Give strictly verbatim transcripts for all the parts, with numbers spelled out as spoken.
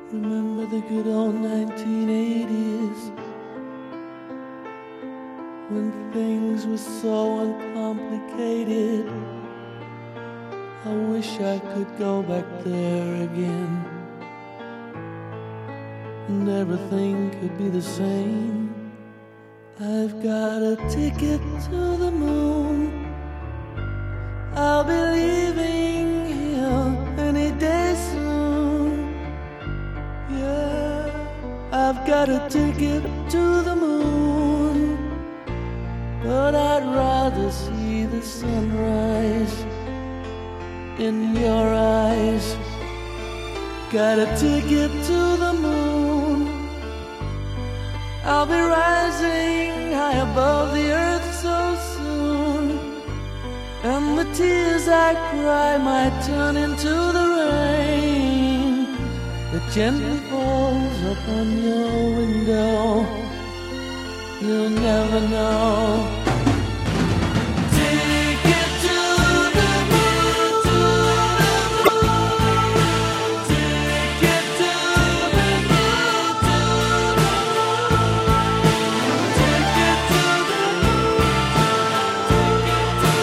Remember the good old nineteen eighties, when things were so uncomplicated. I wish I could go back there again, and everything could be the same. I've got a ticket to the moon. I'll be leaving here any day soon. Yeah, I've got a ticket to the moon, but I'd rather see the sunrise in your eyes. Got a ticket to the moon. I'll be rising high above the earth so soon, and the tears I cry might turn into the rain that gently falls upon your window. You'll never know. Ticket to the moon, to the moon. Ticket to the moon, to the moon. Ticket to the moon, ticket to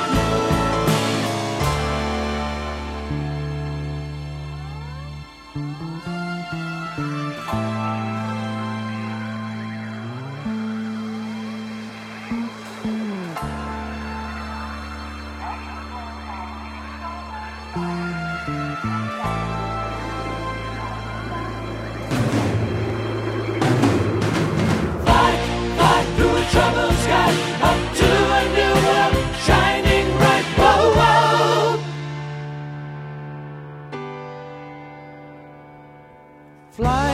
troubled sky, up to a new world, shining bright, whoa, whoa. Fly